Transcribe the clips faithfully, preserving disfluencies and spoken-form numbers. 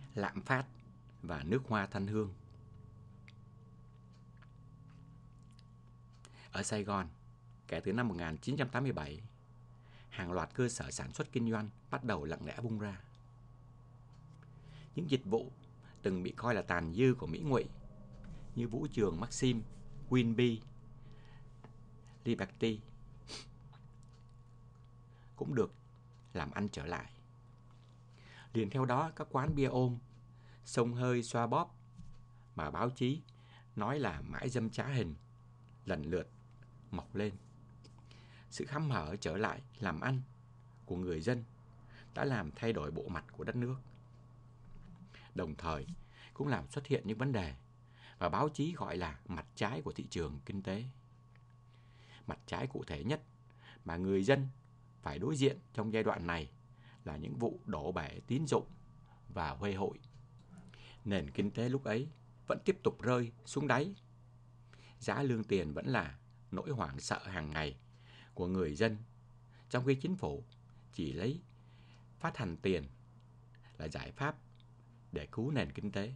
lạm phát và nước hoa thanh hương. Ở Sài Gòn, kể từ năm một nghìn chín trăm tám mươi bảy, hàng loạt cơ sở sản xuất kinh doanh bắt đầu lặng lẽ bung ra. Những dịch vụ từng bị coi là tàn dư của Mỹ ngụy như vũ trường Maxim, Winby, Liberty cũng được làm ăn trở lại. Liền theo đó, các quán bia ôm, xông hơi xoa bóp mà báo chí nói là mãi dâm trá hình lần lượt mọc lên. Sự hăm hở trở lại làm ăn của người dân đã làm thay đổi bộ mặt của đất nước, đồng thời cũng làm xuất hiện những vấn đề và báo chí gọi là mặt trái của thị trường kinh tế. Mặt trái cụ thể nhất mà người dân phải đối diện trong giai đoạn này là những vụ đổ bể tín dụng và huê hội. Nền kinh tế lúc ấy vẫn tiếp tục rơi xuống đáy. Giá lương tiền vẫn là nỗi hoảng sợ hàng ngày của người dân, trong khi chính phủ chỉ lấy phát hành tiền là giải pháp để cứu nền kinh tế.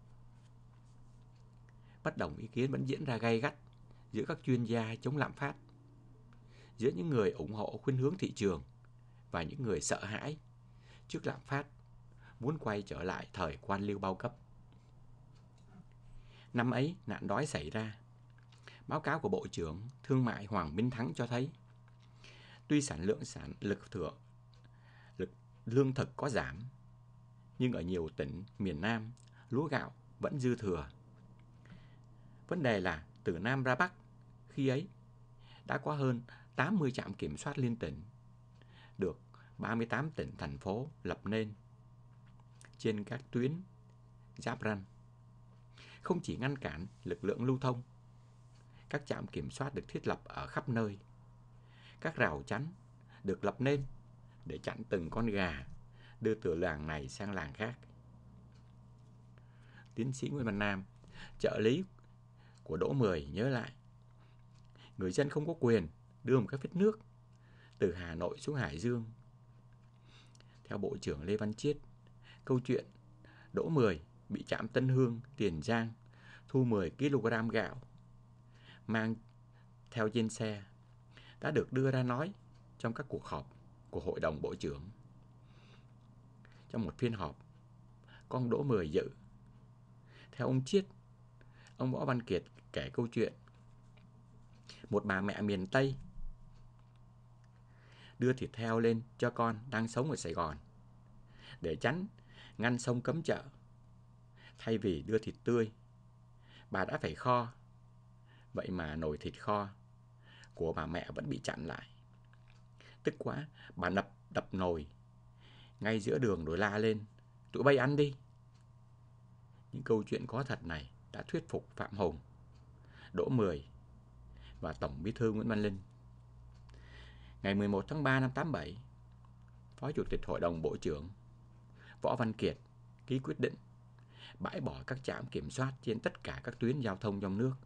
Bất đồng ý kiến vẫn diễn ra gay gắt giữa các chuyên gia chống lạm phát, giữa những người ủng hộ khuynh hướng thị trường và những người sợ hãi trước lạm phát, muốn quay trở lại thời quan liêu bao cấp. Năm ấy, nạn đói xảy ra. Báo cáo của Bộ trưởng Thương mại Hoàng Minh Thắng cho thấy, tuy sản lượng sản lực thượng, lực lương thực có giảm, nhưng ở nhiều tỉnh miền Nam, lúa gạo vẫn dư thừa. Vấn đề là từ Nam ra Bắc, khi ấy đã có hơn tám mươi trạm kiểm soát liên tỉnh, được ba mươi tám tỉnh thành phố lập nên trên các tuyến giáp ranh. Không chỉ ngăn cản lực lượng lưu thông, các trạm kiểm soát được thiết lập ở khắp nơi. Các rào chắn được lập nên để chặn từng con gà đưa từ làng này sang làng khác. Tiến sĩ Nguyễn Văn Nam, trợ lý của Đỗ Mười nhớ lại, người dân không có quyền đưa một cái phích nước từ Hà Nội xuống Hải Dương. Theo Bộ trưởng Lê Văn Chiết, câu chuyện Đỗ Mười bị trạm Tân Hương, Tiền Giang thu mười ki lô gam gạo mang theo trên xe đã được đưa ra nói trong các cuộc họp của Hội đồng Bộ trưởng. Trong một phiên họp, có ông Đỗ Mười dự. Theo ông Chiết, ông Võ Văn Kiệt kể câu chuyện một bà mẹ miền Tây đưa thịt heo lên cho con đang sống ở Sài Gòn để tránh ngăn sông cấm chợ. Thay vì đưa thịt tươi, bà đã phải kho. Vậy mà nồi thịt kho của bà mẹ vẫn bị chặn lại. Tức quá, bà đập đập nồi ngay giữa đường rồi la lên, tụi bay ăn đi. Những câu chuyện có thật này đã thuyết phục Phạm Hùng, Đỗ Mười và Tổng Bí thư Nguyễn Văn Linh. Ngày mười một tháng ba năm tám mươi bảy, Phó Chủ tịch Hội đồng Bộ trưởng Võ Văn Kiệt ký quyết định bãi bỏ các trạm kiểm soát trên tất cả các tuyến giao thông trong nước.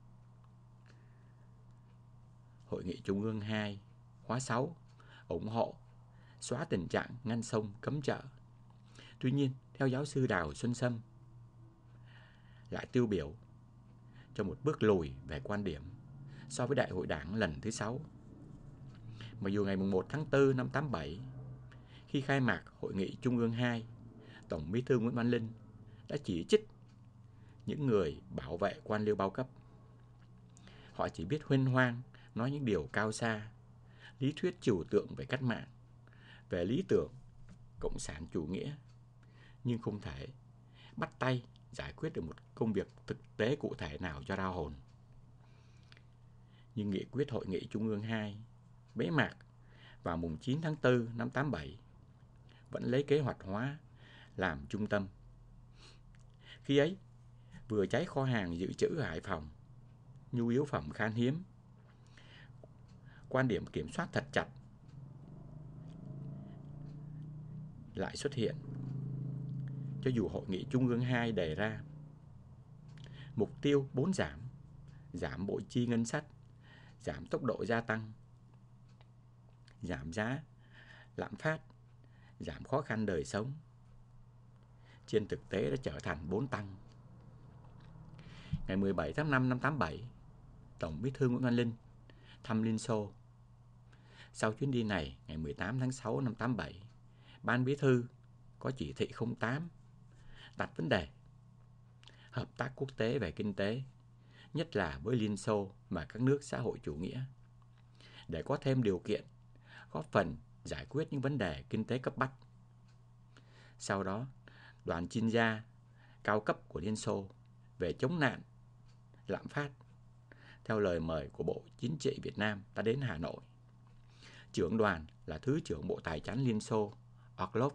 Hội nghị Trung ương hai khóa sáu ủng hộ xóa tình trạng ngăn sông cấm chợ. Tuy nhiên, theo giáo sư Đào Xuân Sâm, lại tiêu biểu cho một bước lùi về quan điểm so với Đại hội Đảng lần thứ sáu. Mặc dù ngày một tháng tư năm tám mươi bảy, khi khai mạc Hội nghị Trung ương hai, Tổng Bí thư Nguyễn Văn Linh đã chỉ trích những người bảo vệ quan liêu bao cấp. Họ chỉ biết huênh hoang nói những điều cao xa, lý thuyết trừu tượng về cách mạng, về lý tưởng cộng sản chủ nghĩa, nhưng không thể bắt tay giải quyết được một công việc thực tế cụ thể nào cho ra hồn. Nhưng nghị quyết Hội nghị Trung ương hai bế mạc vào mùng chín tháng tư năm tám mươi bảy vẫn lấy kế hoạch hóa làm trung tâm. Khi ấy, vừa cháy kho hàng dự trữ ở Hải Phòng, nhu yếu phẩm khan hiếm, quan điểm kiểm soát thật chặt lại xuất hiện. Cho dù Hội nghị Trung ương hai đề ra mục tiêu bốn giảm, giảm bộ chi ngân sách, giảm tốc độ gia tăng, giảm giá, lạm phát, giảm khó khăn đời sống, trên thực tế đã trở thành bốn tăng. Ngày mười bảy tháng năm năm tám bảy, Tổng Bí thư Nguyễn Văn Linh thăm Liên Xô. Sau chuyến đi này, ngày mười tám tháng sáu năm tám bảy, Ban Bí thư có chỉ thị không tám đặt vấn đề hợp tác quốc tế về kinh tế, nhất là với Liên Xô và các nước xã hội chủ nghĩa, để có thêm điều kiện góp phần giải quyết những vấn đề kinh tế cấp bách. Sau đó, đoàn chuyên gia cao cấp của Liên Xô về chống nạn, lạm phát, theo lời mời của Bộ Chính trị Việt Nam đã đến Hà Nội. Trưởng đoàn là Thứ trưởng Bộ Tài chánh Liên Xô Orlov.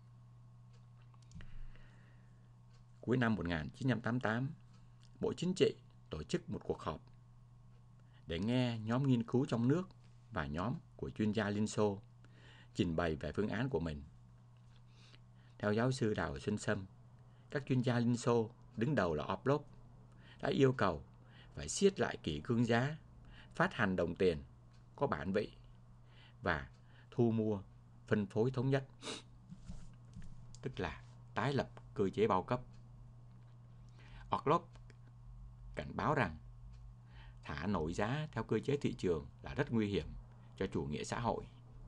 Cuối năm một nghìn chín trăm tám mươi tám, Bộ Chính trị tổ chức một cuộc họp để nghe nhóm nghiên cứu trong nước và nhóm của chuyên gia Liên Xô trình bày về phương án của mình. Theo giáo sư Đào Xuân Sâm, các chuyên gia Liên Xô đứng đầu là Orlov đã yêu cầu phải siết lại kỷ cương giá, phát hành đồng tiền có bản vị và thu mua, phân phối thống nhất, tức là tái lập cơ chế bao cấp. Orlov cảnh báo rằng thả nổi giá theo cơ chế thị trường là rất nguy hiểm cho chủ nghĩa xã hội.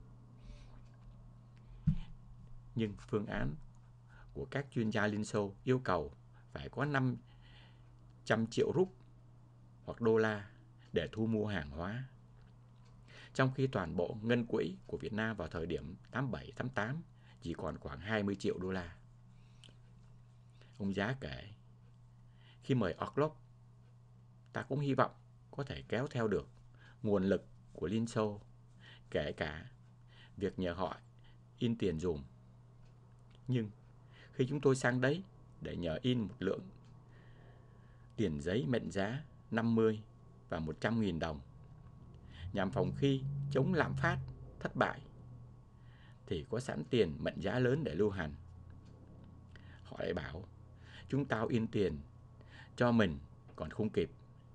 Nhưng phương án của các chuyên gia Liên Xô yêu cầu phải có năm trăm triệu rúp hoặc đô la để thu mua hàng hóa, trong khi toàn bộ ngân quỹ của Việt Nam vào thời điểm tám bảy tám tám chỉ còn khoảng hai mươi triệu đô la. Ông Giá kể, khi mời Orlov, ta cũng hy vọng có thể kéo theo được nguồn lực của Liên Xô, kể cả việc nhờ họ in tiền dùm. Nhưng khi chúng tôi sang đấy để nhờ in một lượng tiền giấy mệnh giá năm mươi và một trăm nghìn đồng, nhằm phòng khi chống lạm phát thất bại, thì có sẵn tiền mệnh giá lớn để lưu hành. Họ lại bảo, chúng tao in tiền cho mình còn không kịp.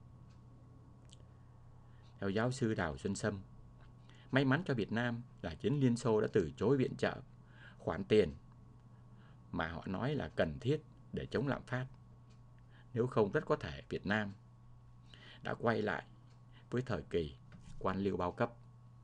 Theo giáo sư Đào Xuân Sâm, may mắn cho Việt Nam là chính Liên Xô đã từ chối viện trợ khoản tiền mà họ nói là cần thiết để chống lạm phát. Nếu không, rất có thể Việt Nam đã quay lại với thời kỳ quan liêu bao cấp.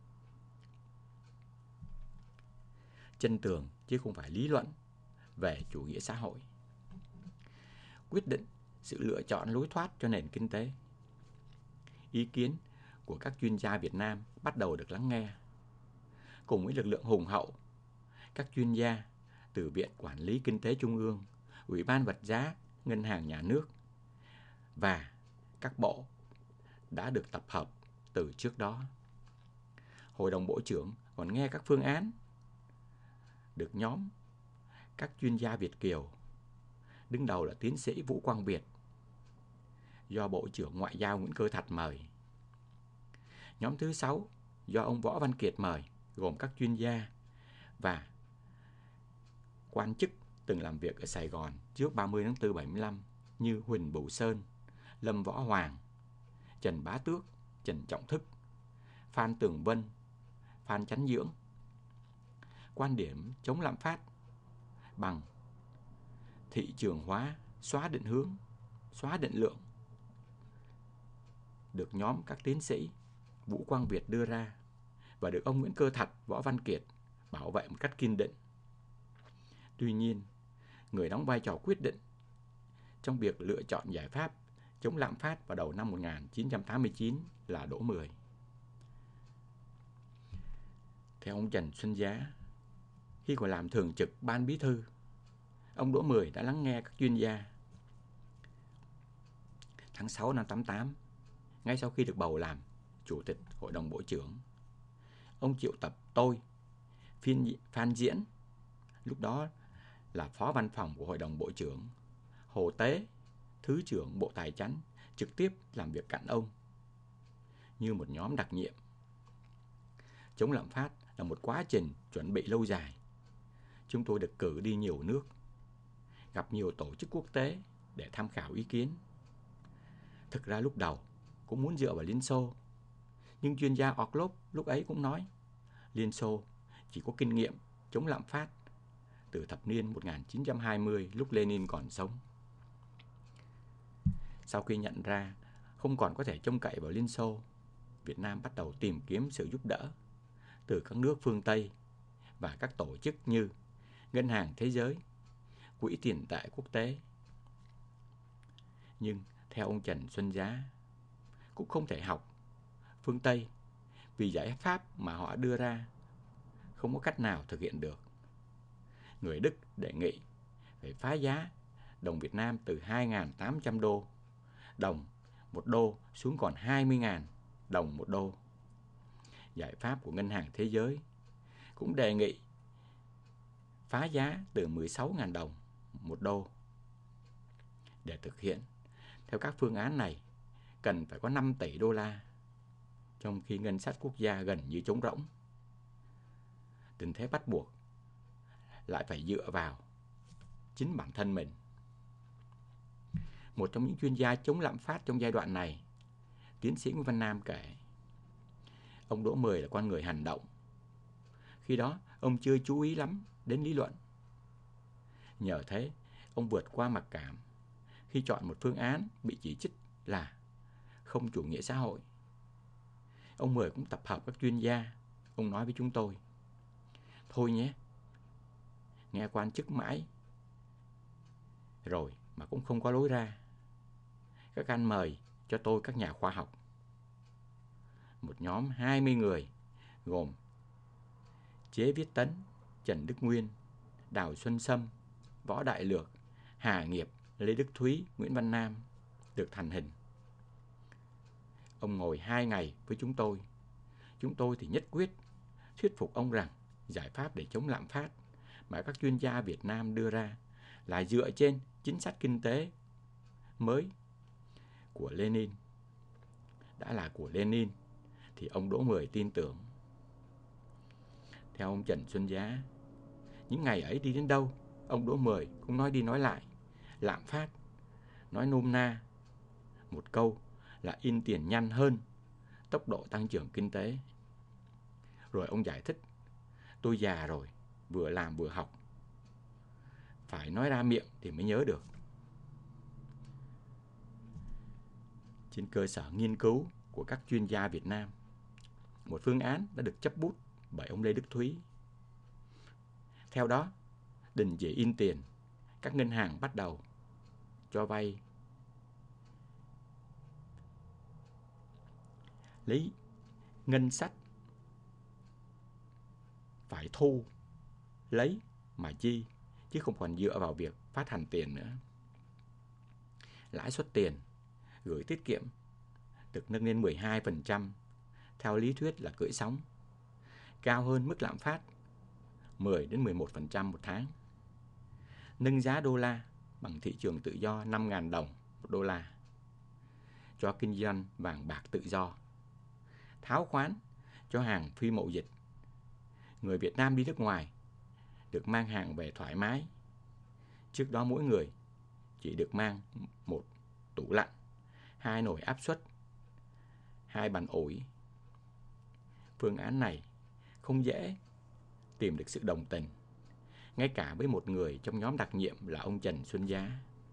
Chân tường chứ không phải lý luận về chủ nghĩa xã hội. Quyết định sự lựa chọn lối thoát cho nền kinh tế. Ý kiến của các chuyên gia Việt Nam bắt đầu được lắng nghe. Cùng với lực lượng hùng hậu, các chuyên gia từ Viện Quản lý Kinh tế Trung ương, Ủy ban Vật giá, Ngân hàng Nhà nước và các bộ đã được tập hợp từ trước đó. Hội đồng Bộ trưởng còn nghe các phương án được nhóm các chuyên gia Việt kiều, đứng đầu là tiến sĩ Vũ Quang Việt, do Bộ trưởng Ngoại giao Nguyễn Cơ Thạch mời. Nhóm thứ sáu do ông Võ Văn Kiệt mời, gồm các chuyên gia và quan chức từng làm việc ở Sài Gòn trước ba mươi tháng tư bảy mươi lăm như Huỳnh Bửu Sơn, Lâm Võ Hoàng, Trần Bá Tước, Trần Trọng Thức, Phan Tường Vân, Phan Chánh Dưỡng. Quan điểm chống lạm phát bằng thị trường hóa, xóa định hướng, xóa định lượng được nhóm các tiến sĩ Vũ Quang Việt đưa ra và được ông Nguyễn Cơ Thạch, Võ Văn Kiệt bảo vệ một cách kiên định. Tuy nhiên, người đóng vai trò quyết định trong việc lựa chọn giải pháp chống lạm phát vào đầu năm một nghìn chín trăm tám mươi chín là Đỗ Mười. Theo ông Trần Xuân Giá, khi còn làm thường trực Ban Bí thư, ông Đỗ Mười đã lắng nghe các chuyên gia. Tháng sáu năm tám tám, ngay sau khi được bầu làm Chủ tịch Hội đồng Bộ trưởng, ông triệu tập tôi, Phan Diễn, lúc đó là Phó Văn phòng của Hội đồng Bộ trưởng, Hồ Tế, Thứ trưởng Bộ Tài chánh, trực tiếp làm việc cạnh ông như một nhóm đặc nhiệm. Chống lạm phát là một quá trình chuẩn bị lâu dài. Chúng tôi được cử đi nhiều nước, gặp nhiều tổ chức quốc tế để tham khảo ý kiến. Thực ra lúc đầu cũng muốn dựa vào Liên Xô, nhưng chuyên gia Orlov lúc ấy cũng nói Liên Xô chỉ có kinh nghiệm chống lạm phát từ thập niên một nghìn chín trăm hai mươi lúc Lenin còn sống. Sau khi nhận ra không còn có thể trông cậy vào Liên Xô, Việt Nam bắt đầu tìm kiếm sự giúp đỡ từ các nước phương Tây và các tổ chức như Ngân hàng Thế giới, Quỹ tiền tệ quốc tế. Nhưng theo ông Trần Xuân Giá, cũng không thể học phương Tây vì giải pháp mà họ đưa ra không có cách nào thực hiện được. Người Đức đề nghị phải phá giá đồng Việt Nam từ hai nghìn tám trăm đô đồng một đô xuống còn hai mươi nghìn đồng một đô. Giải pháp của Ngân hàng Thế giới cũng đề nghị phá giá từ mười sáu nghìn đồng một đô. Để thực hiện theo các phương án này, cần phải có năm tỷ đô la, trong khi ngân sách quốc gia gần như trống rỗng. Tình thế bắt buộc lại phải dựa vào chính bản thân mình. Một trong những chuyên gia chống lạm phát trong giai đoạn này, tiến sĩ Nguyễn Văn Nam kể, ông Đỗ Mười là con người hành động. Khi đó, ông chưa chú ý lắm đến lý luận. Nhờ thế, ông vượt qua mặc cảm khi chọn một phương án bị chỉ trích là không chủ nghĩa xã hội. Ông Mười cũng tập hợp các chuyên gia. Ông nói với chúng tôi, thôi nhé, nghe quan chức mãi rồi mà cũng không có lối ra. Các anh mời cho tôi các nhà khoa học. Một nhóm hai mươi người gồm Chế Viết Tấn, Trần Đức Nguyên, Đào Xuân Sâm, Võ Đại Lược, Hà Nghiệp, Lê Đức Thúy, Nguyễn Văn Nam được thành hình. Ông ngồi hai ngày với chúng tôi. Chúng tôi thì nhất quyết thuyết phục ông rằng giải pháp để chống lạm phát mà các chuyên gia Việt Nam đưa ra là dựa trên chính sách kinh tế mới của Lenin. Đã là của Lenin thì ông Đỗ Mười tin tưởng. Theo ông Trần Xuân Giá, những ngày ấy đi đến đâu, ông Đỗ Mười cũng nói đi nói lại lạm phát. Nói nôm na một câu là in tiền nhanh hơn tốc độ tăng trưởng kinh tế. Rồi ông giải thích, tôi già rồi, vừa làm vừa học, phải nói ra miệng thì mới nhớ được. Trên cơ sở nghiên cứu của các chuyên gia Việt Nam, một phương án đã được chấp bút bởi ông Lê Đức Thúy. Theo đó, đình chỉ in tiền, các ngân hàng bắt đầu cho vay lấy ngân sách phải thu lấy mà chi, chứ không còn dựa vào việc phát hành tiền nữa. Lãi suất tiền gửi tiết kiệm được nâng lên mười hai phần trăm, theo lý thuyết là cưỡi sóng, cao hơn mức lạm phát mười đến mười một phần trăm một tháng. Nâng giá đô la bằng thị trường tự do năm nghìn đồng một đô la, cho kinh doanh vàng bạc tự do, tháo khoán cho hàng phi mậu dịch. Người Việt Nam đi nước ngoài được mang hàng về thoải mái. Trước đó mỗi người chỉ được mang một tủ lạnh, hai nồi áp suất, hai bàn ủi. Phương án này không dễ tìm được sự đồng tình, ngay cả với một người trong nhóm đặc nhiệm là ông Trần Xuân Giá.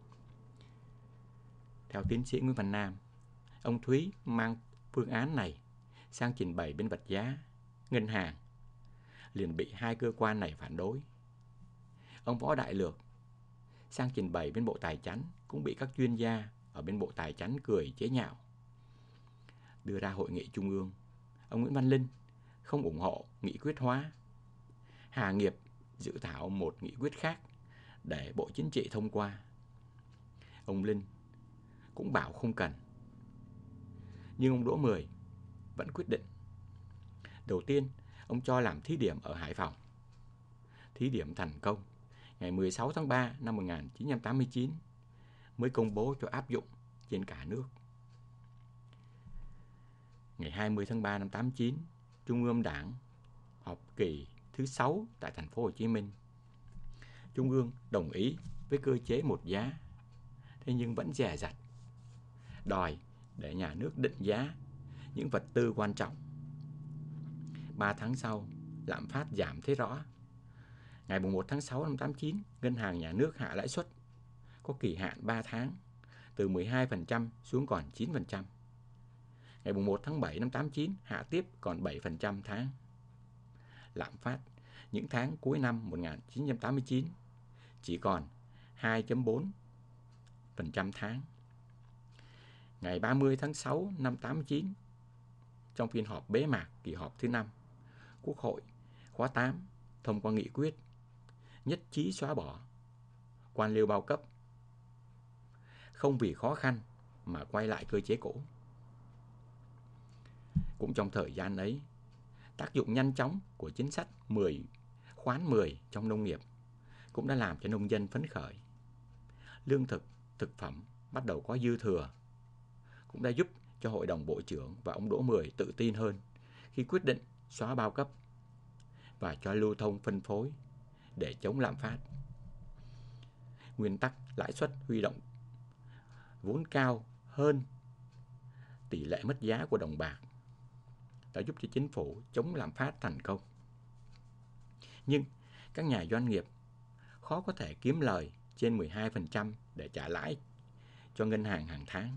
Theo tiến sĩ Nguyễn Văn Nam, ông Thúy mang phương án này sang trình bày bên vật giá, ngân hàng, liền bị hai cơ quan này phản đối. Ông Võ Đại Lược sang trình bày bên Bộ Tài chánh cũng bị các chuyên gia ở bên Bộ Tài chánh cười chế nhạo. Đưa ra hội nghị trung ương, ông Nguyễn Văn Linh không ủng hộ nghị quyết hóa. Hà Nghiệp dự thảo một nghị quyết khác để Bộ Chính trị thông qua. Ông Linh cũng bảo không cần. Nhưng ông Đỗ Mười vẫn quyết định. Đầu tiên, ông cho làm thí điểm ở Hải Phòng. Thí điểm thành công ngày mười sáu tháng ba năm một nghìn chín trăm tám mươi chín, mới công bố cho áp dụng trên cả nước. Ngày hai mươi tháng ba năm tám mươi chín, Trung ương Đảng họp kỳ thứ sáu tại thành phố Hồ Chí Minh. Trung ương đồng ý với cơ chế một giá, thế nhưng vẫn dè dặt, đòi để nhà nước định giá những vật tư quan trọng. Ba tháng sau, lạm phát giảm thấy rõ. Ngày một tháng sáu năm tám chín, Ngân hàng Nhà nước hạ lãi suất có kỳ hạn ba tháng từ mười hai phần trăm xuống còn chín phần trăm. Ngày một tháng bảy năm tám chín hạ tiếp còn bảy phần trăm tháng. Lạm phát những tháng cuối năm một nghìn chín trăm tám mươi chín chỉ còn hai phẩy bốn phần trăm tháng. Ngày ba mươi tháng sáu năm tám chín, trong phiên họp bế mạc kỳ họp thứ năm, Quốc hội khóa tám thông qua nghị quyết nhất trí xóa bỏ quan liêu bao cấp, không vì khó khăn mà quay lại cơ chế cũ. Cũng trong thời gian ấy, tác dụng nhanh chóng của chính sách mười khoán mười trong nông nghiệp cũng đã làm cho nông dân phấn khởi. Lương thực, thực phẩm bắt đầu có dư thừa, cũng đã giúp cho Hội đồng Bộ trưởng và ông Đỗ Mười tự tin hơn khi quyết định xóa bao cấp và cho lưu thông phân phối để chống lạm phát. Nguyên tắc lãi suất huy động vốn cao hơn tỷ lệ mất giá của đồng bạc đã giúp cho chính phủ chống lạm phát thành công. Nhưng các nhà doanh nghiệp khó có thể kiếm lời trên mười hai phần trăm để trả lãi cho ngân hàng hàng tháng.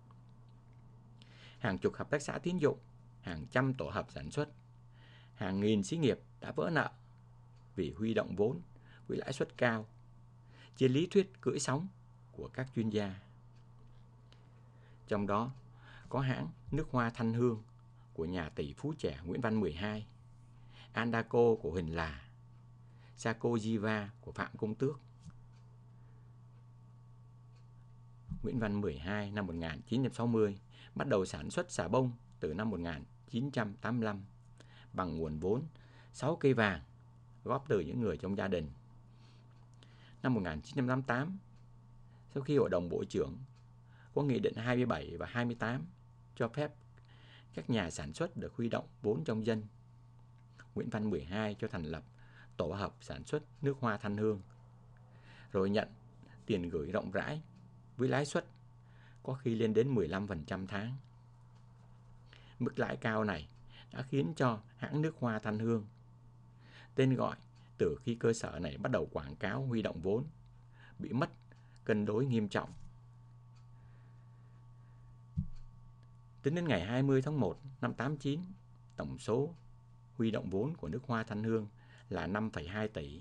Hàng chục hợp tác xã tín dụng, hàng trăm tổ hợp sản xuất, hàng nghìn xí nghiệp đã vỡ nợ vì huy động vốn với lãi suất cao, trên lý thuyết cưỡi sóng của các chuyên gia. Trong đó có hãng nước hoa Thanh Hương của nhà tỷ phú trẻ Nguyễn Văn mười hai, Andaco của Huỳnh Là, Sacojiva của Phạm Công Tước. Nguyễn Văn mười hai năm một nghìn chín trăm sáu mươi bắt đầu sản xuất xà bông từ năm một nghìn chín trăm tám mươi lăm bằng nguồn vốn sáu cây vàng góp từ những người trong gia đình. Năm một nghìn chín trăm tám mươi tám, sau khi Hội đồng Bộ trưởng có Nghị định hai mươi bảy và hai mươi tám cho phép các nhà sản xuất được huy động vốn trong dân, Nguyễn Văn mười hai cho thành lập tổ hợp sản xuất nước hoa Thanh Hương, rồi nhận tiền gửi rộng rãi với lãi suất có khi lên đến mười lăm phần trăm tháng. Mức lãi cao này đã khiến cho hãng nước hoa Thanh Hương, tên gọi từ khi cơ sở này bắt đầu quảng cáo huy động vốn, bị mất cân đối nghiêm trọng. Tính đến ngày hai mươi tháng một năm tám chín, tổng số huy động vốn của nước hoa Thanh Hương là năm phẩy hai tỷ,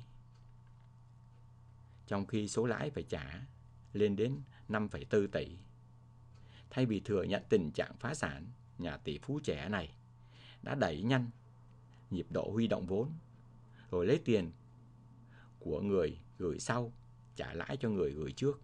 trong khi số lãi phải trả lên đến năm phẩy bốn tỷ. Thay vì thừa nhận tình trạng phá sản, nhà tỷ phú trẻ này đã đẩy nhanh nhịp độ huy động vốn, rồi lấy tiền của người gửi sau trả lãi cho người gửi trước.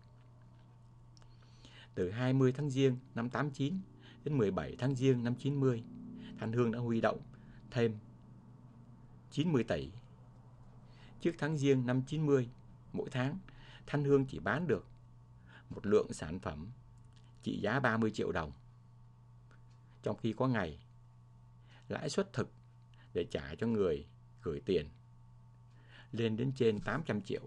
Từ hai mươi tháng Giêng năm tám chín đến mười bảy tháng Giêng năm chín mươi, Thanh Hương đã huy động thêm chín mươi tỷ. Trước tháng Giêng năm chín mươi, mỗi tháng Thanh Hương chỉ bán được một lượng sản phẩm trị giá ba mươi triệu đồng, trong khi có ngày lãi suất thực để trả cho người gửi tiền lên đến trên tám trăm triệu.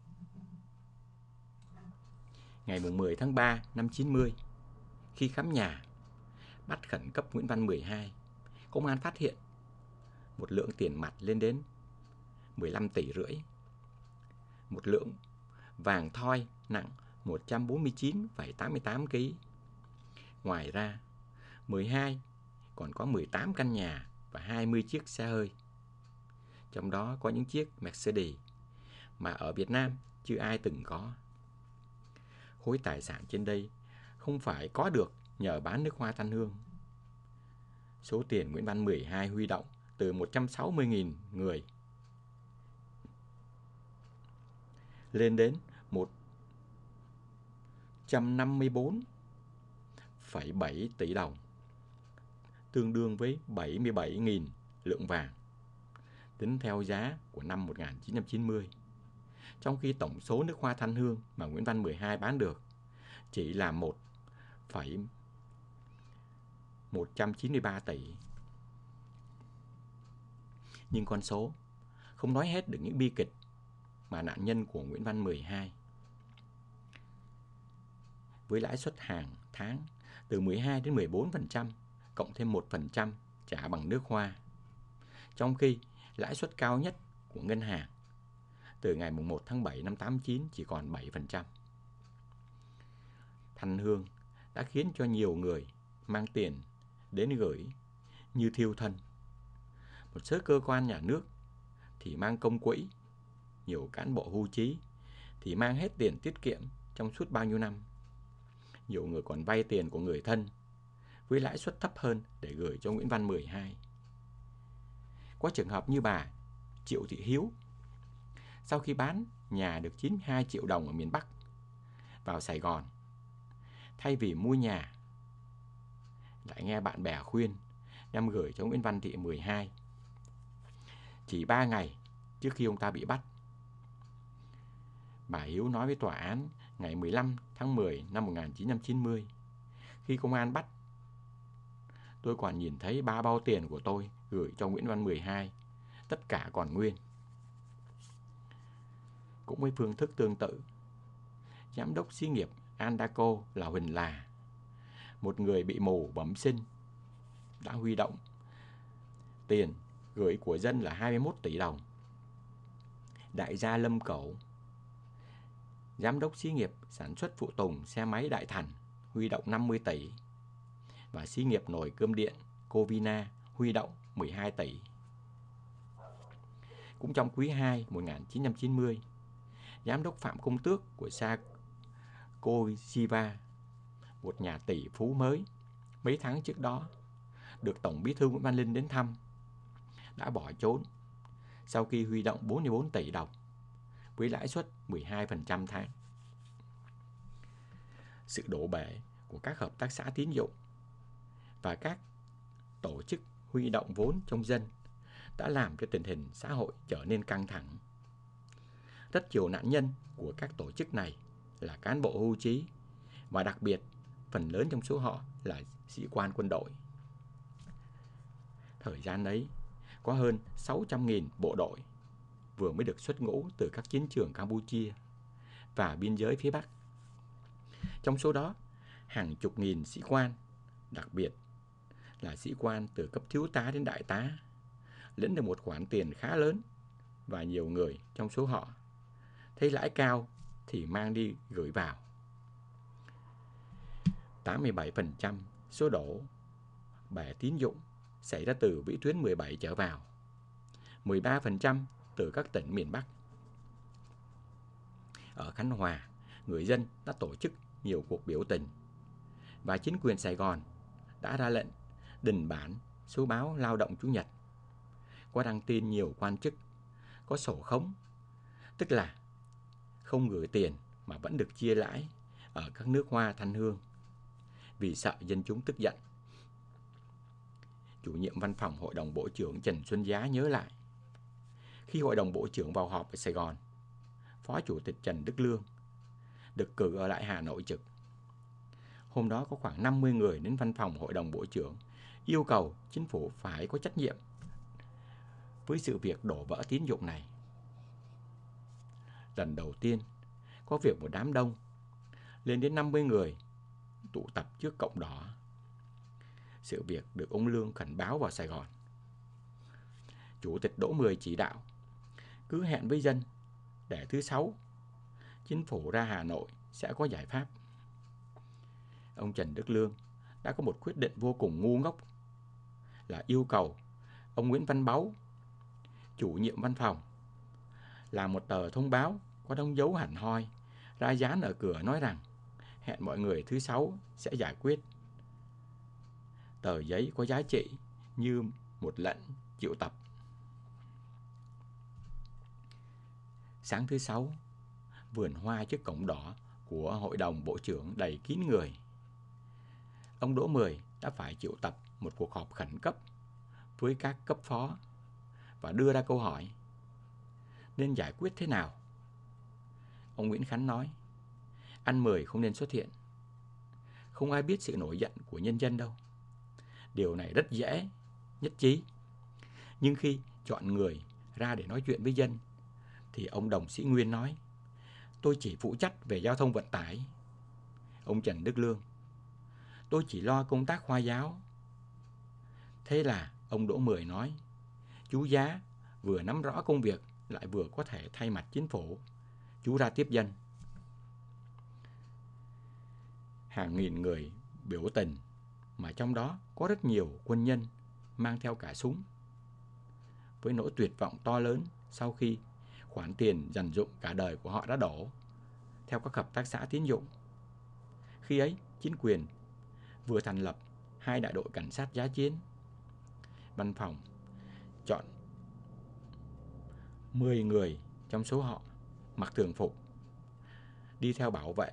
Ngày mười tháng ba năm chín mươi, khi khám nhà bắt khẩn cấp Nguyễn Văn mười hai, công an phát hiện một lượng tiền mặt lên đến mười lăm tỷ rưỡi, một lượng vàng thoi nặng một trăm bốn mươi chín phẩy tám mươi tám ki lô gam. Ngoài ra, mười hai còn có mười tám căn nhà và hai mươi chiếc xe hơi, trong đó có những chiếc Mercedes mà ở Việt Nam chưa ai từng có. Khối tài sản trên đây không phải có được nhờ bán nước hoa Thanh Hương. Số tiền Nguyễn Văn mười hai huy động từ một trăm sáu mươi nghìn người lên đến một trăm năm mươi tư phẩy bảy tỷ đồng, tương đương với bảy mươi bảy nghìn lượng vàng, tính theo giá của năm một nghìn chín trăm chín mươi. Trong khi tổng số nước hoa Thanh Hương mà Nguyễn Văn mười hai bán được chỉ là một phẩy một trăm chín mươi ba tỷ. Nhưng con số không nói hết được những bi kịch mà nạn nhân của Nguyễn Văn mười hai. Với lãi suất hàng tháng từ mười hai đến mười bốn phần trăm, cộng thêm một phần trăm trả bằng nước hoa, trong khi lãi suất cao nhất của ngân hàng từ ngày một tháng bảy năm tám mươi chín chỉ còn bảy phần trăm. Thanh hương đã khiến cho nhiều người mang tiền đến gửi như thiêu thân. Một số cơ quan nhà nước thì mang công quỹ, nhiều cán bộ hưu trí thì mang hết tiền tiết kiệm trong suốt bao nhiêu năm. Nhiều người còn vay tiền của người thân với lãi suất thấp hơn để gửi cho Nguyễn Văn mười hai. Có trường hợp như bà Triệu Thị Hiếu, sau khi bán nhà được chín mươi hai triệu đồng ở miền Bắc vào Sài Gòn, thay vì mua nhà lại nghe bạn bè khuyên đem gửi cho Nguyễn Văn Thị mười hai. Chỉ ba ngày trước khi ông ta bị bắt, bà Hiếu nói với tòa án ngày mười lăm tháng mười năm một nghìn chín trăm chín mươi, khi công an bắt, tôi còn nhìn thấy ba bao tiền của tôi gửi cho Nguyễn Văn mười hai, tất cả còn nguyên. Cũng với phương thức tương tự, giám đốc xí nghiệp Andaco là Huỳnh Là, một người bị mù bẩm sinh, đã huy động tiền gửi của dân là hai mươi mốt tỷ đồng. Đại gia Lâm Cẩu, giám đốc xí nghiệp sản xuất phụ tùng xe máy Đại Thành, huy động năm mươi tỷ. Và xí nghiệp nồi cơm điện Covina huy động mười hai tỷ. Cũng trong quý hai một nghìn chín trăm chín mươi, giám đốc Phạm Công Tước của Sacochiva, một nhà tỷ phú mới, mấy tháng trước đó được Tổng Bí thư Nguyễn Văn Linh đến thăm, đã bỏ trốn sau khi huy động bốn mươi bốn tỷ đồng với lãi suất mười hai phần trăm tháng. Sự đổ bể của các hợp tác xã tín dụng và các tổ chức huy động vốn trong dân đã làm cho tình hình xã hội trở nên căng thẳng. Rất nhiều nạn nhân của các tổ chức này là cán bộ hưu trí, và đặc biệt phần lớn trong số họ là sĩ quan quân đội. Thời gian ấy, có hơn sáu trăm nghìn bộ đội vừa mới được xuất ngũ từ các chiến trường Campuchia và biên giới phía Bắc. Trong số đó, hàng chục nghìn sĩ quan, đặc biệt là sĩ quan từ cấp thiếu tá đến đại tá, lĩnh được một khoản tiền khá lớn, và nhiều người trong số họ thấy lãi cao thì mang đi gửi vào. tám mươi bảy phần trăm số đổ bể tín dụng xảy ra từ vĩ tuyến mười bảy trở vào, mười ba phần trăm từ các tỉnh miền Bắc. Ở Khánh Hòa, người dân đã tổ chức nhiều cuộc biểu tình, và chính quyền Sài Gòn đã ra lệnh đình bản số báo Lao động Chủ nhật, có đăng tin nhiều quan chức có sổ khống, tức là không gửi tiền mà vẫn được chia lãi ở các nước Hoa Thanh Hương, vì sợ dân chúng tức giận. Chủ nhiệm văn phòng Hội đồng Bộ trưởng Trần Xuân Giá nhớ lại, khi Hội đồng Bộ trưởng vào họp ở Sài Gòn, Phó Chủ tịch Trần Đức Lương được cử ở lại Hà Nội trực. Hôm đó có khoảng năm mươi người đến văn phòng Hội đồng Bộ trưởng yêu cầu chính phủ phải có trách nhiệm với sự việc đổ vỡ tín dụng này. Lần đầu tiên có việc một đám đông lên đến năm mươi người tụ tập trước cổng đỏ. Sự việc được ông Lương khẩn báo vào Sài Gòn. Chủ tịch Đỗ Mười chỉ đạo cứ hẹn với dân để thứ Sáu chính phủ ra Hà Nội sẽ có giải pháp. Ông Trần Đức Lương đã có một quyết định vô cùng ngu ngốc, là yêu cầu ông Nguyễn Văn Báu, chủ nhiệm văn phòng, làm một tờ thông báo có đóng dấu hẳn hoi ra dán ở cửa, nói rằng hẹn mọi người thứ Sáu sẽ giải quyết. Tờ giấy có giá trị như một lệnh triệu tập. Sáng thứ Sáu, vườn hoa trước cổng đỏ của Hội đồng Bộ trưởng đầy kín người. Ông Đỗ Mười đã phải triệu tập một cuộc họp khẩn cấp với các cấp phó và đưa ra câu hỏi nên giải quyết thế nào. Ông Nguyễn Khánh nói, anh Mười không nên xuất hiện. Không ai biết sự nổi giận của nhân dân đâu. Điều này rất dễ nhất trí. Nhưng khi chọn người ra để nói chuyện với dân, thì ông Đồng Sĩ Nguyên nói, tôi chỉ phụ trách về giao thông vận tải. Ông Trần Đức Lương, tôi chỉ lo công tác Hoa giáo. Thế là ông Đỗ Mười nói, chú Giá vừa nắm rõ công việc lại vừa có thể thay mặt chính phủ, chú ra tiếp dân. Hàng nghìn người biểu tình, mà trong đó có rất nhiều quân nhân mang theo cả súng. Với nỗi tuyệt vọng to lớn sau khi khoản tiền dành dụm cả đời của họ đã đổ theo các hợp tác xã tín dụng. Khi ấy, chính quyền vừa thành lập hai đại đội cảnh sát giá chiến. Văn phòng chọn mười người trong số họ mặc thường phục, đi theo bảo vệ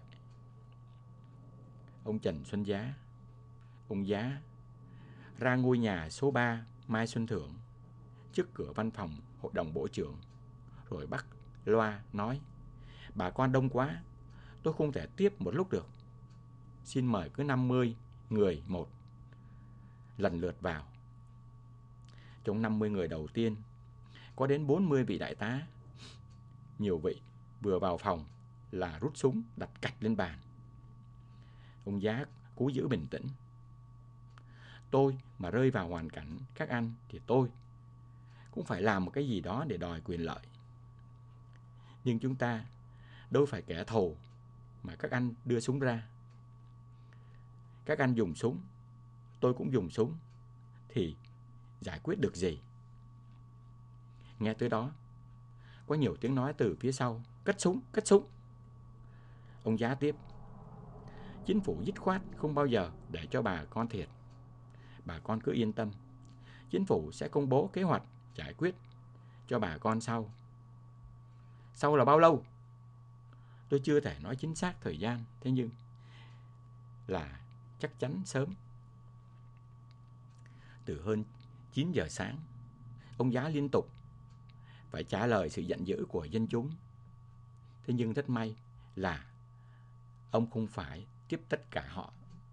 ông Trần Xuân Giá. Ông Giá ra ngôi nhà số ba Mai Xuân Thượng, trước cửa văn phòng Hội đồng Bộ trưởng, rồi bắt loa nói: bà con đông quá, tôi không thể tiếp một lúc được. Xin mời cứ năm mươi người một lần lượt vào. Trong năm mươi người đầu tiên, có đến bốn mươi vị đại tá. Nhiều vị vừa vào phòng là rút súng đặt cạch lên bàn. Ông Giá cố giữ bình tĩnh. Tôi mà rơi vào hoàn cảnh các anh thì tôi cũng phải làm một cái gì đó để đòi quyền lợi. Nhưng chúng ta đâu phải kẻ thù mà các anh đưa súng ra. Các anh dùng súng, tôi cũng dùng súng, thì giải quyết được gì? Nghe tới đó, có nhiều tiếng nói từ phía sau: cất súng, cất súng. Ông Giá tiếp: chính phủ dứt khoát không bao giờ để cho bà con thiệt. Bà con cứ yên tâm, chính phủ sẽ công bố kế hoạch giải quyết cho bà con sau. Sau là bao lâu? Tôi chưa thể nói chính xác thời gian, thế nhưng là chắc chắn sớm. Từ hơn chín giờ sáng, ông Giá liên tục phải trả lời sự giận dữ của dân chúng. Thế nhưng rất may là ông không phải tiếp tất cả họ.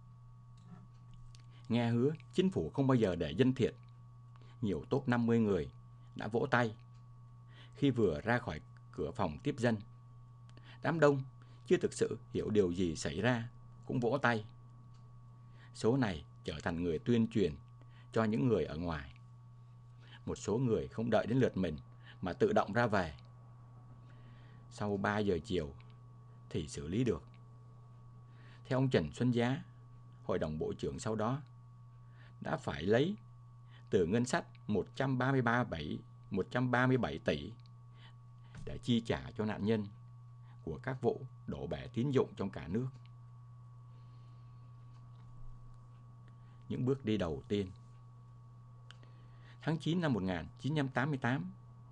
Nghe hứa chính phủ không bao giờ để dân thiệt, nhiều top năm mươi người đã vỗ tay khi vừa ra khỏi cửa phòng tiếp dân. Đám đông chưa thực sự hiểu điều gì xảy ra cũng vỗ tay. Số này trở thành người tuyên truyền cho những người ở ngoài. Một số người không đợi đến lượt mình mà tự động ra về. Sau ba giờ chiều thì xử lý được. Theo ông Trần Xuân Giá, Hội đồng Bộ trưởng sau đó đã phải lấy từ ngân sách một trăm ba mươi bảy tỷ để chi trả cho nạn nhân của các vụ đổ bể tín dụng trong cả nước. Những bước đi đầu tiên. Tháng chín năm một nghìn chín trăm tám mươi tám,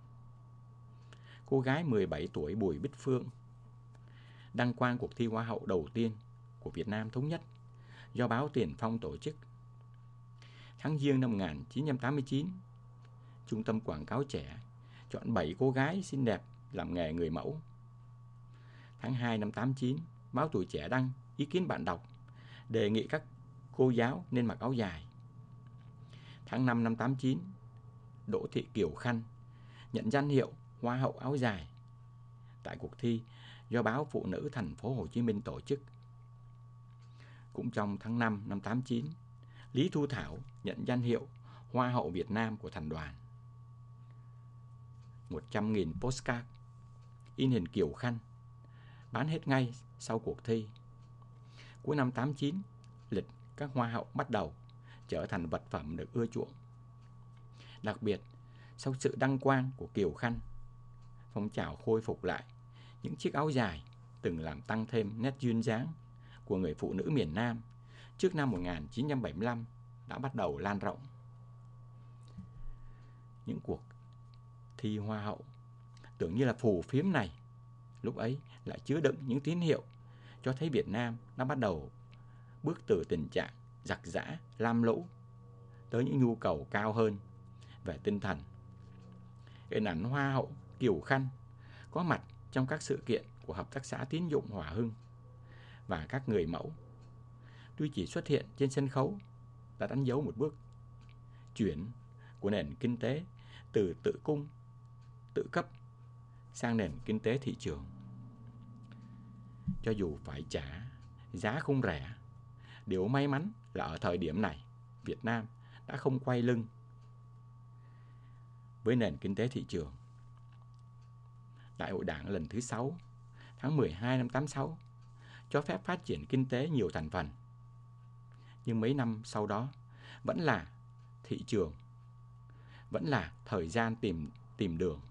cô gái mười bảy tuổi Bùi Bích Phương đăng quang cuộc thi Hoa hậu đầu tiên của Việt Nam Thống nhất do báo Tiền Phong tổ chức. Tháng Giêng năm một nghìn chín trăm tám mươi chín, Trung tâm Quảng cáo trẻ chọn bảy cô gái xinh đẹp làm nghề người mẫu. Tháng hai năm tám mươi chín, báo Tuổi Trẻ đăng ý kiến bạn đọc đề nghị các cô giáo nên mặc áo dài. Tháng năm năm tám mươi chín, Đỗ Thị Kiều Khanh nhận danh hiệu Hoa hậu áo dài tại cuộc thi do báo Phụ nữ Thành phố Hồ Chí Minh tổ chức. Cũng trong tháng năm năm tám mươi chín, Lý Thu Thảo nhận danh hiệu Hoa hậu Việt Nam của Thành đoàn. một trăm nghìn postcard in hình Kiều Khanh bán hết ngay sau cuộc thi. Cuối năm tám mươi chín, lịch các hoa hậu bắt đầu trở thành vật phẩm được ưa chuộng. Đặc biệt, sau sự đăng quang của Kiều Khanh, phong trào khôi phục lại những chiếc áo dài từng làm tăng thêm nét duyên dáng của người phụ nữ miền Nam trước năm một nghìn chín trăm bảy mươi lăm đã bắt đầu lan rộng. Những cuộc thi hoa hậu tưởng như là phù phiếm này lúc ấy lại chứa đựng những tín hiệu cho thấy Việt Nam đã bắt đầu bước từ tình trạng giặc giã, lam lũ tới những nhu cầu cao hơn về tinh thần. Hình ảnh hoa hậu Kiều Khanh có mặt trong các sự kiện của Hợp tác xã Tín dụng Hòa Hưng và các người mẫu, tuy chỉ xuất hiện trên sân khấu, đã đánh dấu một bước chuyển của nền kinh tế từ tự cung, tự cấp sang nền kinh tế thị trường. Cho dù phải trả giá không rẻ, điều may mắn là ở thời điểm này, Việt Nam đã không quay lưng với nền kinh tế thị trường. Đại hội Đảng lần thứ sáu tháng mười hai năm tám mươi sáu cho phép phát triển kinh tế nhiều thành phần. Nhưng mấy năm sau đó vẫn là thị trường, vẫn là thời gian tìm tìm đường.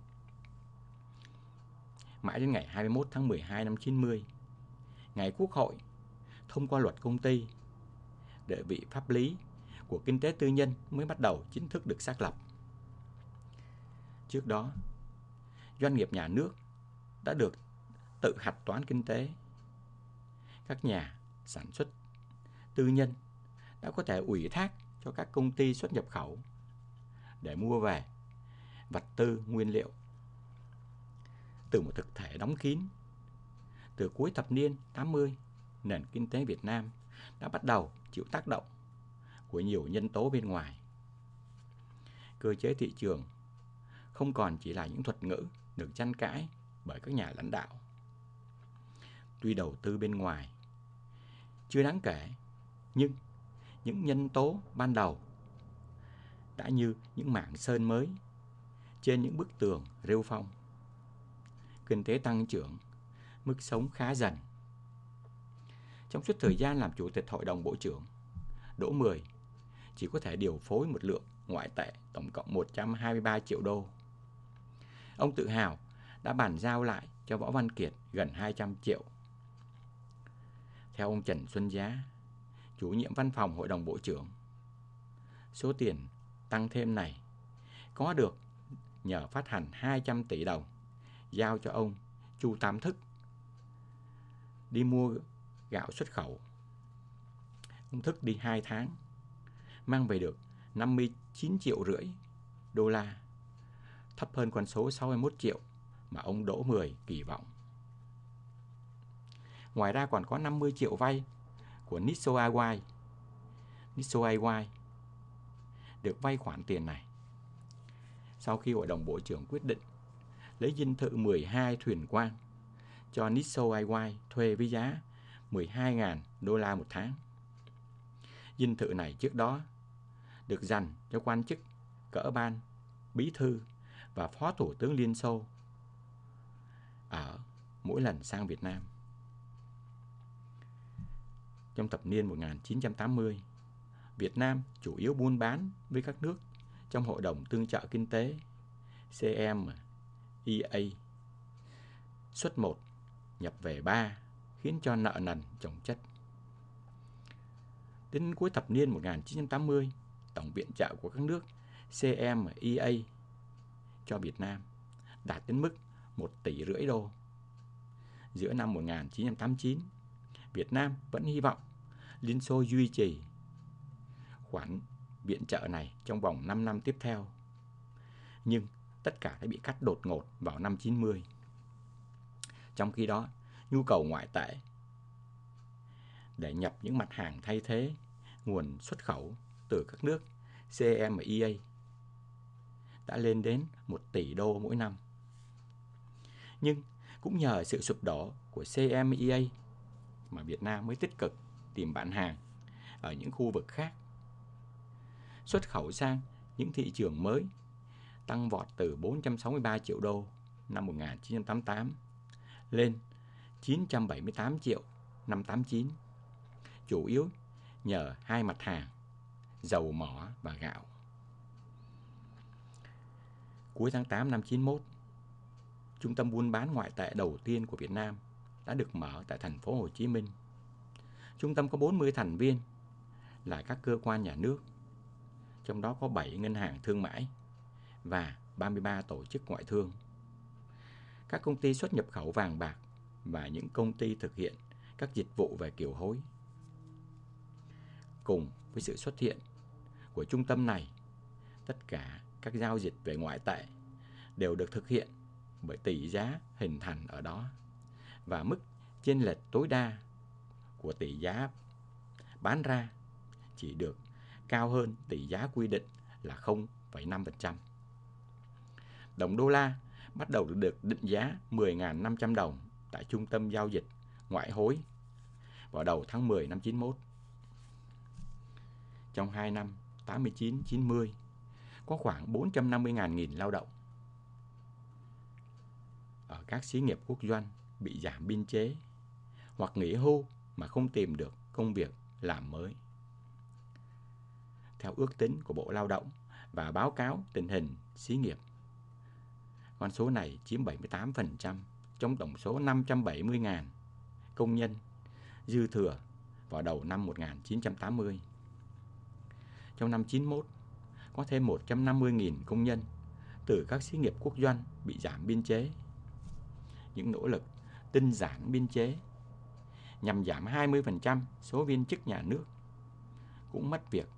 Mãi đến ngày hai mươi mốt tháng mười hai năm chín mươi, ngày Quốc hội thông qua luật công ty, địa vị pháp lý của kinh tế tư nhân mới bắt đầu chính thức được xác lập. Trước đó, doanh nghiệp nhà nước đã được tự hạch toán kinh tế. Các nhà sản xuất tư nhân đã có thể ủy thác cho các công ty xuất nhập khẩu để mua về vật tư nguyên liệu. Từ một thực thể đóng kín, từ cuối thập niên tám mươi, nền kinh tế Việt Nam đã bắt đầu chịu tác động của nhiều nhân tố bên ngoài. Cơ chế thị trường không còn chỉ là những thuật ngữ được tranh cãi bởi các nhà lãnh đạo. Tuy đầu tư bên ngoài chưa đáng kể, nhưng những nhân tố ban đầu đã như những mảng sơn mới trên những bức tường rêu phong. Kinh tế tăng trưởng, mức sống khá dần. Trong suốt thời gian làm chủ tịch Hội đồng Bộ trưởng, Đỗ Mười chỉ có thể điều phối một lượng ngoại tệ tổng cộng một trăm hai mươi ba triệu đô. Ông tự hào đã bàn giao lại cho Võ Văn Kiệt gần hai trăm triệu. Theo ông Trần Xuân Giá, chủ nhiệm văn phòng Hội đồng Bộ trưởng, số tiền tăng thêm này có được nhờ phát hành hai trăm tỷ đồng giao cho ông Chu Tam Thức đi mua gạo xuất khẩu. Ông Thức đi hai tháng, mang về được năm mươi chín triệu rưỡi đô la, thấp hơn con số sáu mươi mốt triệu mà ông Đỗ Mười kỳ vọng. Ngoài ra còn có năm mươi triệu vay của Nisso Airways. Nisso Airways được vay khoản tiền này sau khi Hội đồng Bộ trưởng quyết định lấy dinh thự mười hai thuyền quan cho Nisso Airways thuê với giá mười hai nghìn đô la một tháng. Dinh thự này trước đó được dành cho quan chức cỡ ban, bí thư và phó thủ tướng Liên Xô ở mỗi lần sang Việt Nam. Trong thập niên một nghìn chín trăm tám mươi, Việt Nam chủ yếu buôn bán với các nước trong Hội đồng Tương trợ Kinh tế C M E A. Xuất một, nhập về ba, khiến cho nợ nần chồng chất. Đến cuối thập niên một nghìn chín trăm tám mươi, tổng viện trợ của các nước C M E A cho Việt Nam đạt đến mức một tỷ rưỡi đô. Giữa năm một nghìn chín trăm tám mươi chín, Việt Nam vẫn hy vọng Liên Xô duy trì khoản viện trợ này trong vòng năm năm tiếp theo. Nhưng tất cả đã bị cắt đột ngột vào năm chín mươi. Trong khi đó, nhu cầu ngoại tệ để nhập những mặt hàng thay thế nguồn xuất khẩu từ các nước C M E A đã lên đến một tỷ đô mỗi năm. Nhưng cũng nhờ sự sụp đổ của C M E A mà Việt Nam mới tích cực tìm bạn hàng ở những khu vực khác. Xuất khẩu sang những thị trường mới tăng vọt từ bốn trăm sáu mươi ba triệu đô năm một nghìn chín trăm tám mươi tám lên chín trăm bảy mươi tám triệu năm tám mươi chín, chủ yếu nhờ hai mặt hàng, dầu mỏ và gạo. Cuối tháng tám năm chín mươi mốt, trung tâm buôn bán ngoại tệ đầu tiên của Việt Nam đã được mở tại thành phố Hồ Chí Minh. Trung tâm có bốn mươi thành viên là các cơ quan nhà nước, trong đó có bảy ngân hàng thương mại và ba mươi ba tổ chức ngoại thương, các công ty xuất nhập khẩu vàng bạc và những công ty thực hiện các dịch vụ về kiều hối. Cùng với sự xuất hiện của trung tâm này, tất cả các giao dịch về ngoại tệ đều được thực hiện bởi tỷ giá hình thành ở đó và mức chênh lệch tối đa của tỷ giá bán ra chỉ được cao hơn tỷ giá quy định là không phẩy năm phần trăm. Đồng đô la bắt đầu được định giá mười nghìn năm trăm đồng tại trung tâm giao dịch ngoại hối vào đầu tháng mười năm chín mươi mốt. Trong hai năm tám mươi chín chín mươi, có khoảng bốn trăm năm mươi nghìn lao động. ở các xí nghiệp quốc doanh bị giảm biên chế hoặc nghỉ hưu mà không tìm được công việc làm mới. Theo ước tính của Bộ Lao động và báo cáo tình hình xí nghiệp, con số này chiếm bảy mươi tám phần trăm trong tổng số năm trăm bảy mươi nghìn công nhân dư thừa vào đầu năm một nghìn chín trăm tám mươi. Trong năm chín mươi mốt, có thêm một trăm năm mươi nghìn công nhân từ các xí nghiệp quốc doanh bị giảm biên chế. Những nỗ lực tinh giản biên chế nhằm giảm hai mươi phần trăm số viên chức nhà nước cũng mất việc.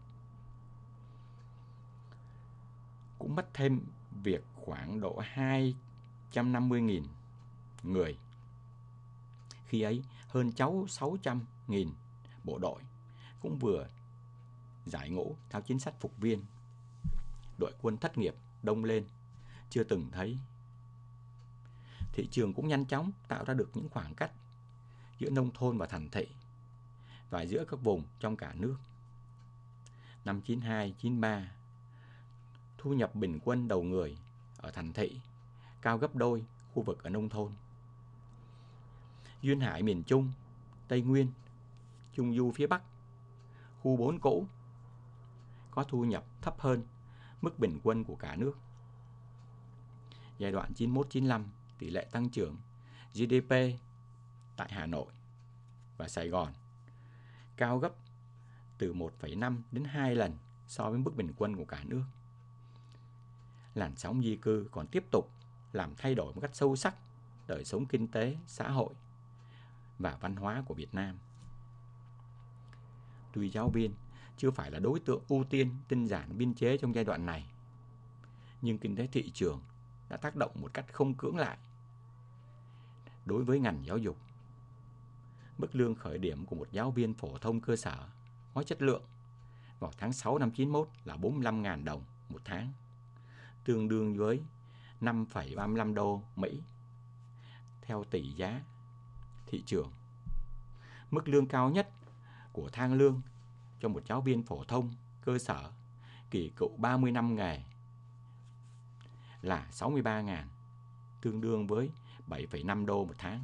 Cũng mất thêm việc khoảng độ hai trăm năm mươi nghìn người. Khi ấy, hơn sáu trăm nghìn bộ đội cũng vừa giải ngũ theo chính sách phục viên. Đội quân thất nghiệp đông lên, chưa từng thấy. Thị trường cũng nhanh chóng tạo ra được những khoảng cách giữa nông thôn và thành thị và giữa các vùng trong cả nước. Năm chín hai chín ba, thu nhập bình quân đầu người ở thành thị cao gấp đôi khu vực ở nông thôn. Duyên hải miền Trung, Tây Nguyên, Trung Du phía Bắc, khu bốn cũ có thu nhập thấp hơn mức bình quân của cả nước. Giai đoạn chín mốt chín lăm, tỷ lệ tăng trưởng giê đê pê tại Hà Nội và Sài Gòn cao gấp từ một phẩy năm đến hai lần so với mức bình quân của cả nước. Làn sóng di cư còn tiếp tục làm thay đổi một cách sâu sắc đời sống kinh tế, xã hội và văn hóa của Việt Nam. Tuy giáo viên chưa phải là đối tượng ưu tiên tinh giản biên chế trong giai đoạn này, nhưng kinh tế thị trường đã tác động một cách không cưỡng lại đối với ngành giáo dục. Mức lương khởi điểm của một giáo viên phổ thông cơ sở có chất lượng vào tháng sáu năm chín mốt là bốn mươi lăm nghìn đồng một tháng, tương đương với năm phẩy ba mươi lăm đô Mỹ theo tỷ giá thị trường. Mức lương cao nhất của thang lương cho một giáo viên phổ thông cơ sở kỳ cựu ba mươi năm nghề là sáu mươi ba nghìn, tương đương với bảy phẩy năm đô một tháng.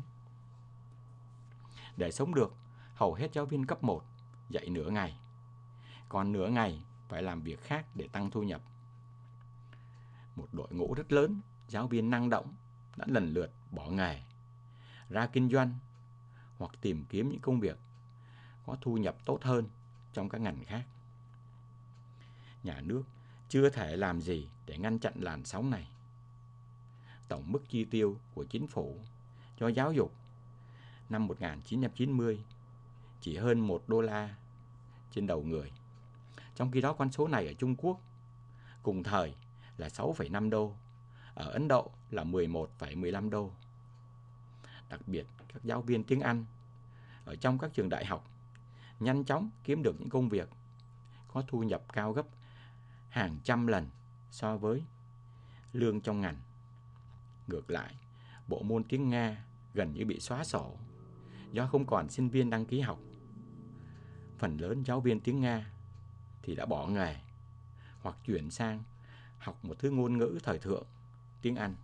Để sống được, hầu hết giáo viên cấp một dạy nửa ngày, còn nửa ngày phải làm việc khác để tăng thu nhập. Một đội ngũ rất lớn giáo viên năng động đã lần lượt bỏ nghề, ra kinh doanh hoặc tìm kiếm những công việc có thu nhập tốt hơn trong các ngành khác. Nhà nước chưa thể làm gì để ngăn chặn làn sóng này. Tổng mức chi tiêu của chính phủ cho giáo dục năm một nghìn chín trăm chín mươi chỉ hơn một đô la trên đầu người. Trong khi đó con số này ở Trung Quốc cùng thời là sáu phẩy năm đô, ở Ấn Độ là mười một phẩy mười lăm đô. Đặc biệt, các giáo viên tiếng Anh ở trong các trường đại học nhanh chóng kiếm được những công việc có thu nhập cao gấp hàng trăm lần so với lương trong ngành. Ngược lại, bộ môn tiếng Nga gần như bị xóa sổ do không còn sinh viên đăng ký học. Phần lớn giáo viên tiếng Nga thì đã bỏ nghề hoặc chuyển sang học một thứ ngôn ngữ thời thượng, tiếng Anh.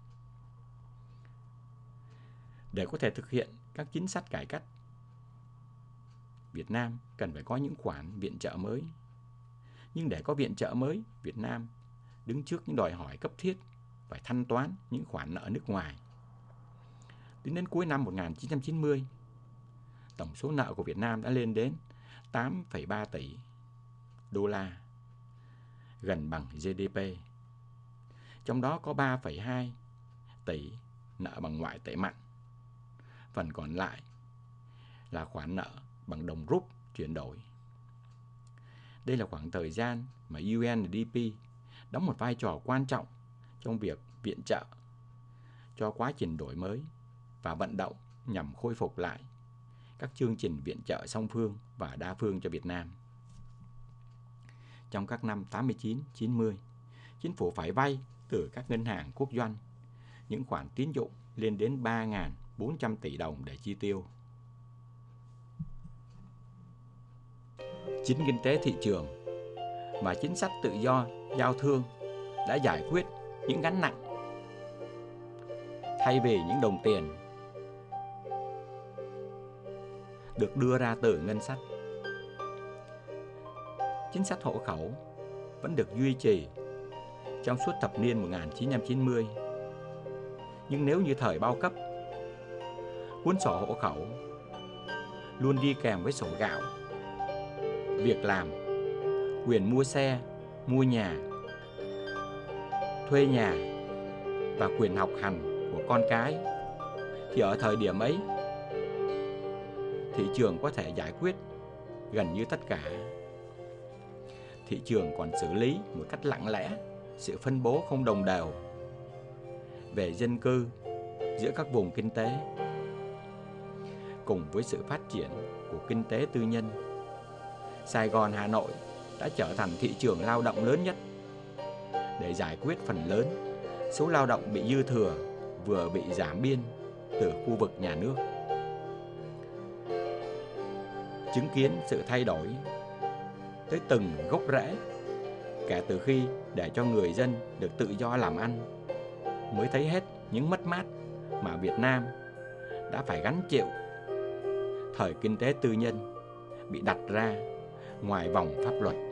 Để có thể thực hiện các chính sách cải cách, Việt Nam cần phải có những khoản viện trợ mới. Nhưng để có viện trợ mới, Việt Nam đứng trước những đòi hỏi cấp thiết phải thanh toán những khoản nợ nước ngoài. Tính đến cuối năm một nghìn chín trăm chín mươi, tổng số nợ của Việt Nam đã lên đến tám phẩy ba tỷ đô la, gần bằng giê đê pê. Trong đó có ba phẩy hai tỷ nợ bằng ngoại tệ mạnh. Phần còn lại là khoản nợ bằng đồng rúp chuyển đổi. Đây là khoảng thời gian mà u en đê pê đóng một vai trò quan trọng trong việc viện trợ cho quá trình đổi mới và vận động nhằm khôi phục lại các chương trình viện trợ song phương và đa phương cho Việt Nam. Trong các năm tám mươi chín chín mươi, chính phủ phải vay từ các ngân hàng quốc doanh những khoản tín dụng lên đến ba nghìn bốn trăm tỷ đồng để chi tiêu. Chính kinh tế thị trường và chính sách tự do giao thương đã giải quyết những gánh nặng thay vì những đồng tiền được đưa ra từ ngân sách. Chính sách hộ khẩu vẫn được duy trì trong suốt thập niên một nghìn chín trăm chín mươi. Nhưng nếu như thời bao cấp, cuốn sổ hộ khẩu luôn đi kèm với sổ gạo, việc làm, quyền mua xe, mua nhà, thuê nhà và quyền học hành của con cái, thì ở thời điểm ấy, thị trường có thể giải quyết gần như tất cả. Thị trường còn xử lý một cách lặng lẽ sự phân bố không đồng đều về dân cư giữa các vùng kinh tế. Cùng với sự phát triển của kinh tế tư nhân, Sài Gòn, Hà Nội đã trở thành thị trường lao động lớn nhất để giải quyết phần lớn số lao động bị dư thừa vừa bị giảm biên từ khu vực nhà nước. Chứng kiến sự thay đổi tới từng gốc rễ kể từ khi để cho người dân được tự do làm ăn, mới thấy hết những mất mát mà Việt Nam đã phải gánh chịu. Thời kinh tế tư nhân bị đặt ra ngoài vòng pháp luật.